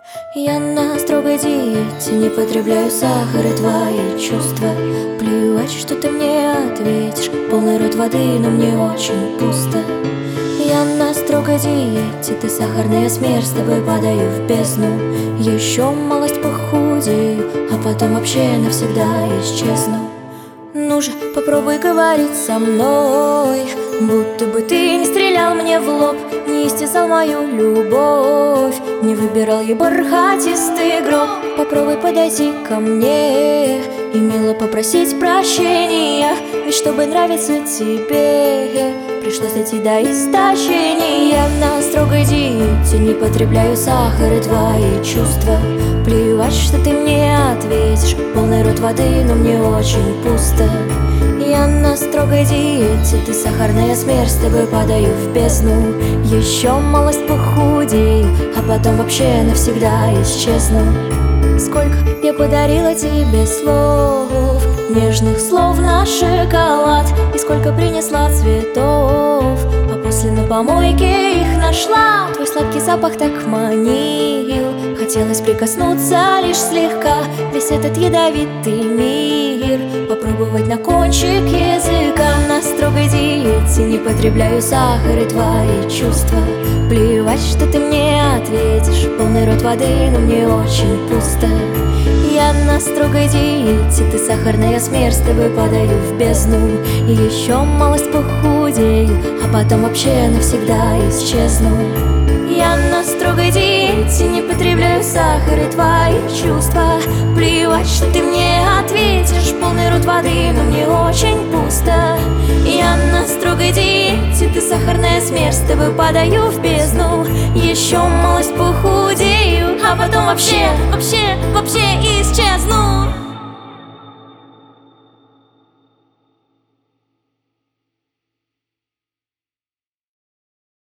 Я на строгой диете, не потребляю сахар и твои чувства. Плевать, что ты мне ответишь, полный рот воды, но мне очень пусто. Я на строгой диете, ты сахарная смерть, с тобой падаю в бездну. Еще малость похудею, а потом вообще навсегда исчезну. Ну же, попробуй говорить со мной, будто бы ты не стрелял мне в лоб, не истязал мою любовь, не выбирал ей бархатистый гроб. Попробуй подойти ко мне и мило попросить прощения, ведь чтобы нравиться тебе, пришлось дойти до истощения. На строгой диете, не потребляю сахар и твои чувства. Плевать, что ты мне ответишь, полный рот воды, но мне очень пусто. Я на строгой диете, ты сахарная смерть, с тобой падаю в бездну. Еще малость похудею, а потом вообще навсегда исчезну. Сколько я подарила тебе слов, нежных слов на шоколад, и сколько принесла цветов, а после на помойке их нашла. Твой сладкий запах так манил, хотелось прикоснуться лишь слегка. Весь этот ядовитый мир попробовать на кончик языка. На строгой диете, не потребляю сахар и твои чувства. Плевать, что ты мне ответишь, полный рот воды, но мне очень пусто. Я на строгой диете, ты сахарная смерть, с тобой падаю в бездну. И еще малость похудею, а потом вообще навсегда исчезну. Я на строгой диете, не потребляю сахар и твои чувства. Плевать, что ты мне ответишь, полный рот воды, но мне очень пусто. Я на строгой диете, ты сахарная смерть, с тобой падаю в бездну. Еще малость похудею, а потом вообще исчезну.